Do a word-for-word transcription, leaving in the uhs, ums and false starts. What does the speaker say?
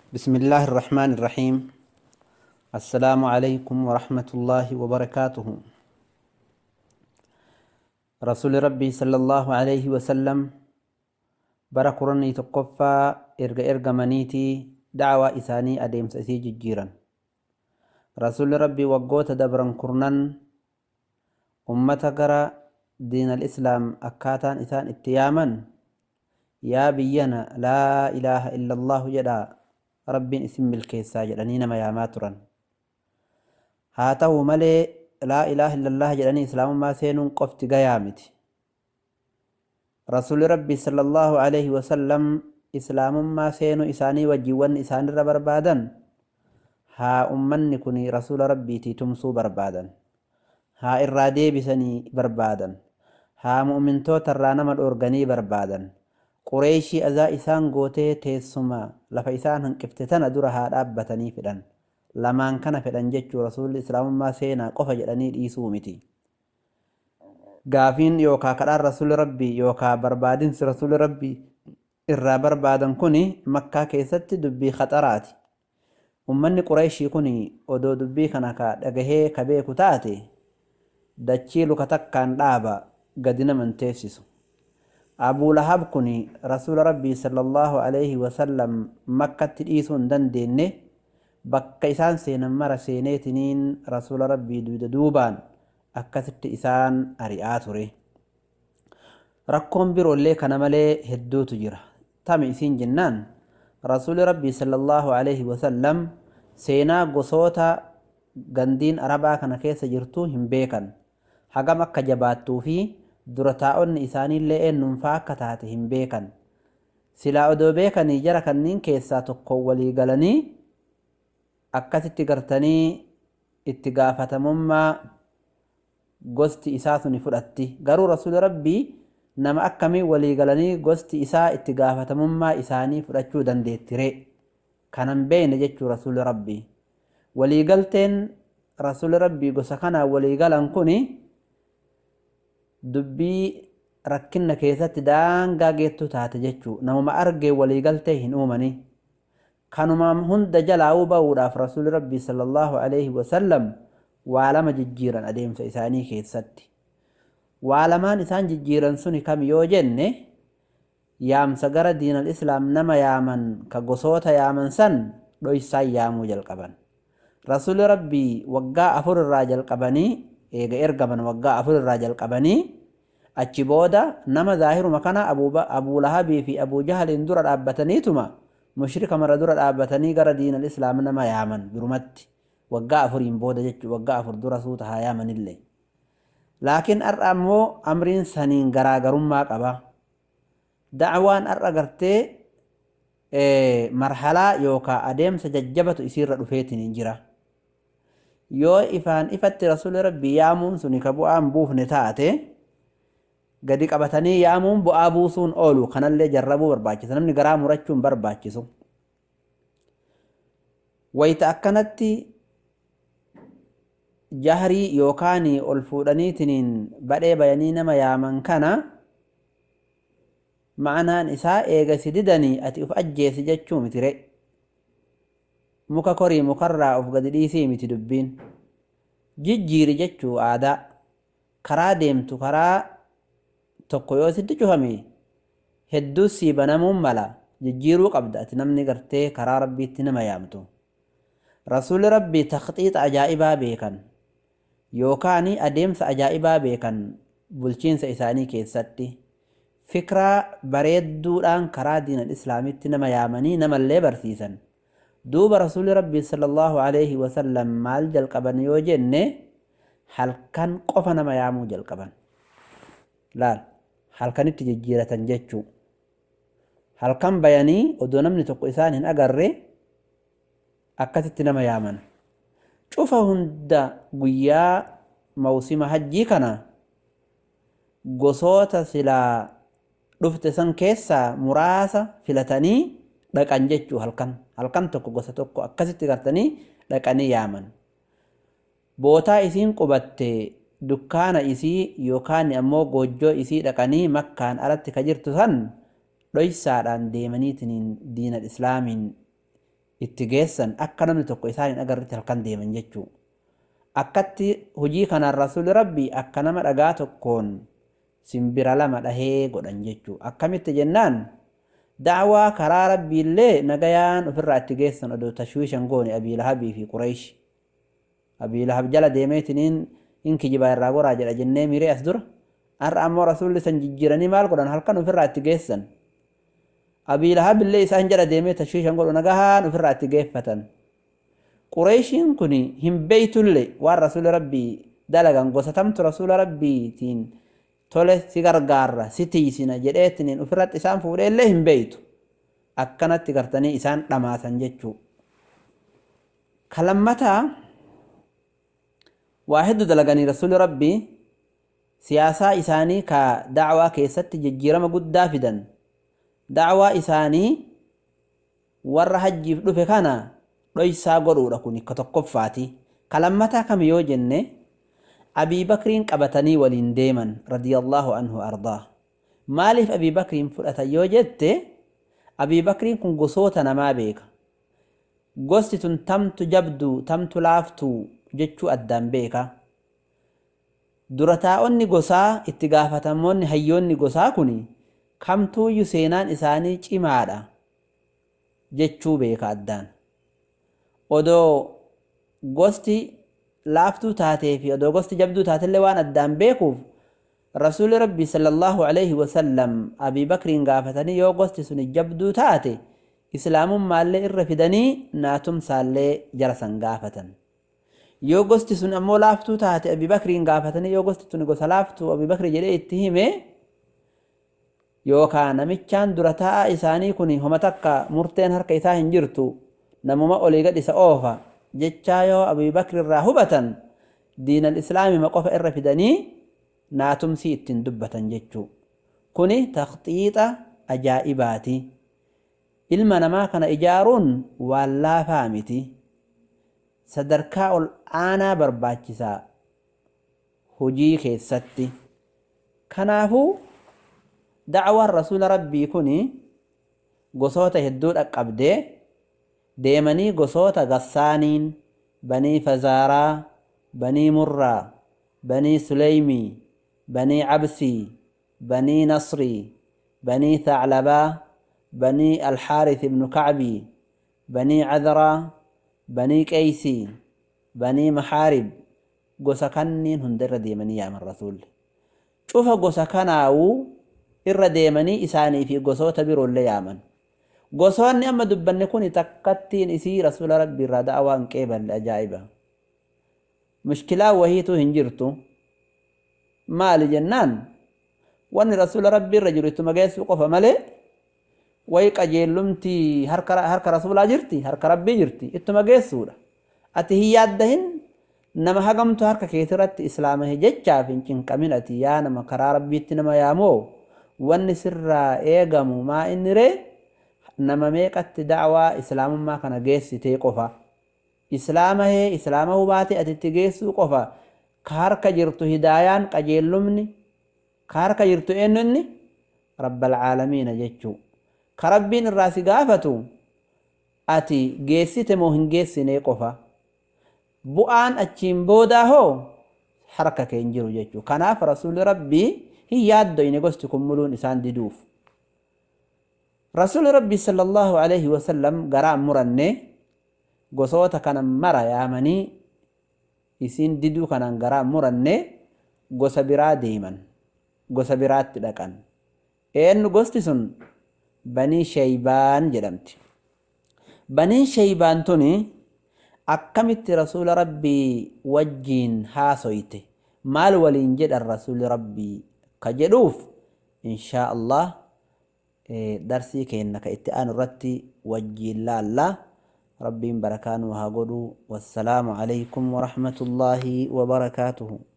بسم الله الرحمن الرحيم. السلام عليكم ورحمة الله وبركاته. رسول ربي صلى الله عليه وسلم بركرني تقفى إرجع إرجع منيتي دعوة إساني أديم سأسيج الجيران. رسول ربي وقوت دبرن كرنن أمة قرى دين الإسلام أكاتان إسان اتياما يا بينا لا إله إلا الله جدا ربين اسم الكيسا جدنين ما ياماترا هاتو ملي لا إله إلا الله جدني إسلام ما سينون قفت قيامت رسول ربي صلى الله عليه وسلم إسلام ما سينو إساني وجيوان إسان بربادا ها أمني كني رسول ربي تمسو بربادا ها إرادي بسني بربادا ها مؤمن تو ترانا مد أورغاني بربادا قريشي أزا إسان قوتي تيسما لفا إسان هنكفتتنا درها دابتني فدن لما كان فدن جيتشو رسول الإسلام ما سينا قفا جلني الإيسو متي قافين يوكا كرار رسول ربي يوكا بربادين رسول ربي إرى بربادن كوني مكة كيست دبي خطراتي أمني قريشي كوني ودو دبي كنكا دقهي كبيكو تاتي دچيلو كتكان دابا قدنا من تيسيسو أبو لهب كني رسول ربي صلى الله عليه وسلم مكة تليسون دن ديني بك إسان سينا مرة سينيتنين رسول ربي دودا دوبان أكست إسان أرياتوري ركم برو اللي كان ملي هدو تجرى تامي إسين جنان رسول ربي صلى الله عليه وسلم سينا قصوتا غندين أربا كان كيس جرتو هم بيكن حقا مكة جباتو فيه durataa'onni isaaniillee eenyuun akka taate hin beekan silaa odoo beekanii jara kanniin keessaa tokko walii galanii akkasitti gartanii itti gaafatamummaa gosti isaa suni fudhatti garuu rasuul rabbii nama akkamii walii galanii gosti isaa itti gaafatamummaa isaanii fudhachuu dandeettire kanan beeyne jechuu rasuul rabbii walii galteen rasuul rabbii gosa kanaa walii galan kuni dubbii rakkinna keessatti daangaa geettu taate jechuu namuma argee walii galtee hin uumani kanuma hunda jalaa ba'uudhaaf rasuul rabbii sallallahu alaihi wasallam waa lama jijjiiran adeemsa isaanii keessatti waa lamaan isaan jijjiiran suni kam yoo jenne yaamsa gara diinal islaam nama yaaman ka gosoota yaaman san dhoysaan yaamuu jalqaban rasuul rabbii waggaa afur irraa jalqabanii eega ergaman waggaa afur irraa jalqabanii achi booda nama zaahiruma kana abuu lahabii fi abuu jahaliin dura dhaabbataniituma mushrika mara dura dhaabbatanii gara diinal islaam nama yaaman durumatti waggaa afuriin booda jechuu waggaa afur dura suuta haa yaamanillee laakiin har'a ammoo amriin saniin garaagarummaa qaba da'waan har'a gartee marhalaa yookaa adeemsa jajjabatu isiirra dhufeetiin jira yoo ifaan ifatti rasuul rabbii yaamuun suni ka bu'aan buufne taate gadi qabatanii yaamuun bu'aa buusuun oolu kanallee jarrabuu barbaachisa namni garaa murachuun barbaachisu wayita akkanatti jahrii yookaan ol fuudhaniitiin badhee bayanii nama yaaman kana ma'anaan isaa eega si didanii ati uf ajjeesi jechuu mitire muka korii mukarraa of gadi dhiisii miti dubbiin jijjiiri jechuu aadaa karaa deemtu karaa tokko yoo sitti cufame hedduu sii banamuun mala jijjiiruu qabda ati namni gartee karaa rabbiitti nama yaamtu rasuulli rabbii takhxiixa ajaa'ibaa beekan yookaan adeemsa ajaa'ibaa beekan bulchiinsa isaanii keessatti fikraa bareedduudhaan karaa diinal islaamitti nama yaamanii namallee barsiisan دوب رسول ربي صلى الله عليه وسلم مال جلقبن يوجن halkan qofa nama yaamuu jalqaban laal halkanitti jijjiiratan jechuu halkan bayanii odoo namni tokko isaan hin agarre akkasitti nama yaaman cufa hunda guyyaa mawsima hajjii kana gosoota silaa dhufte san keessaa muraasa filatanii dhaqan jechuu halkan halkan tokko gosa tokko akkasitti gartanii dhaqanii yaaman bootaa isiin qubatte dukkaana isii yookaan ammoo goojjoo isii dhaqanii makkaan alatti ka jirtu san dhoysaadhaan deemaniitiin diinal islaamiin itti geessan akka namni tokko isaan hin agarretti halkan deeman jechuu. Akkatti hojii kanaan rasuulli rabbii akka nama dhagaa tokkoon simbira lama dhahee godhan jechuu. Akkamitti jennaan da'waa karaa rabbiillee nagayaan ofirraa itti geessan odoo tashwiishan goone Abii Lahabii fi Qureesh. Abii Lahab jala deemeetiniin in kijibaa irraa goraa jedha jennee miree as dura. Har'a ammoo rasuulli san jijjiiranii maal godhan halkan ofirraa itti geessan. Abii Lahab illee isaan jala deemee tashwiishan godhu nagahaan ofirraa itti geeffatan. Qureeshiin kun hin beeytullee waan rasuulli rabbii dalagan gosa tamtu rasuula rabbiitiin tole si gargaarra si tiisina jedheetiniin ofirratti isaan fuudheellee hin beeytu. Akkanatti gartanii isaan dhamaasan jechuu. Kalammataa waa hedduu dalaganii rasuulli rabbii siyaasaa isaanii ka da'waa keessatti jijjiirama guddaa fidan. Da'waa isaanii warra hajjiif dhufe kana dhoysaa godhuudha kun akka tokkoffaati. Kalammataa kam yoo jenne Abii Bakriin qabatanii waliin deeman radiyallahu anhu ardaa. Maaliif Abii Bakriin fudhatan yoo jette Abii Bakriin kun gosoota namaa beeka. Gosti tun tamtu jabduu tamtu laaftuu jechuu addaan beeka. Dura taa'onni gosaa itti gaafatamoonni hayyoonni gosaa kun kamtuuyyu seenaan isaanii cimaadha jechuu beeka addaan. Odoo gosti laaftuu taatee fi odoo gosti jabduu taatellee waan addaan beekuuf rasuulli rabbii sallallahu alaihi wasallam Abii Bakriin gaafatanii yoo gosti sun jabduu taate islaamummaallee irra fidanii naatumsaallee jara san gaafatan. Yoo gosti sun ammoo laaftuu taate Abii Bakriin gaafatanii yoo gosti sun gosa laaftuu Abii Bakri jedhee itti hime yookaan namichaan dura taa'aa isaanii kun homa takka murteen harka isaa hin jirtu namuma olii gad isa oofa jechaa yoo Abii Bakri irraa hubatan diinal islaamii qofa irra fidanii naatumsii ittiin dubbatan jechuu. Kuni takhxiixa ajaa'ibaati. Ilma namaa kana ijaaruun waan laafaa miti. Sadarkaa ol aanaa barbaachisaa hojii keessatti. Kanaafuu da'waan rasuula rabbii kun gosoota hedduu dhaqqabdee deemanii gosoota Gassaaniin, Banii Fazaaraa, Banii Murraa, Banii Suleymii, Banii Cabsii, Banii Nasrii, Banii Thaclabaa, Banii Alxaarith ibnu Kacbii, Banii Cadraa, Banii Qeysii, Banii Maxaarib gosa kanniin hunda irra deemanii yaaman rasuulli. Cufa gosa kanaawuu irra deemanii isaanii fi gosoota biroollee yaaman. Gosoonni amma dubbanne kun takkattiin isii rasuula rabbii irraa da'waa hin qeeballe ajaa'iba. Mushkilaa wahiituu hin jirtu. Maali jennaan wanni rasuula rabbii irra jiru ittuma geessuu qofa malee wayi qajeellumti harka rasuulaa jirti harka rabbii jirti ittuma geessuudha. Ati hin yaaddahin nama hagamtu harka keetirratti islaama jechaaf hin cinqamin ati yaa nama karaa rabbiitti nama yaamoo wanni sirraa eegamu maa inni ree nama meeqatti da'waa islaamummaa kana geessitee qofa. Islaama hee islaama hubaate ati itti geessuu qofa ka harka jirtu hidaayaan qajeellumni ka harka jirtu eenyu inni rabbal caalamiina jechuu. Ka rabbiin irraa si gaafatu ati geessite moo hin geessinee qofa. Bu'aan achiin boodaa hoo harka kee hin jiru jechuu. Kanaaf rasuulli rabbii hin yaaddoyne gosti kun muluun isaan diduuf. Rasuulli rabbii sallallahu alaihi wasallam garaan muranne gosoota kanan mara yaamanii isin diduu kanan garaan muranne gosa biraa deeman. Gosa biraatti dhaqan. Eenyu gosti sun Banii Shaybaan jedhamti. Banii Shaybaan tuni akkamitti rasuula rabbii wajjiin haasoyte maal waliin jedhan rasuulli rabbii ka jedhuuf inshaa Allah darsii keenna ka itti aanu irratti wajjiin laalla. Rabbiin barakaa nuu haa godhu. Wassalaamu alaykum wa rahmatullaahi wa barakaatuhu.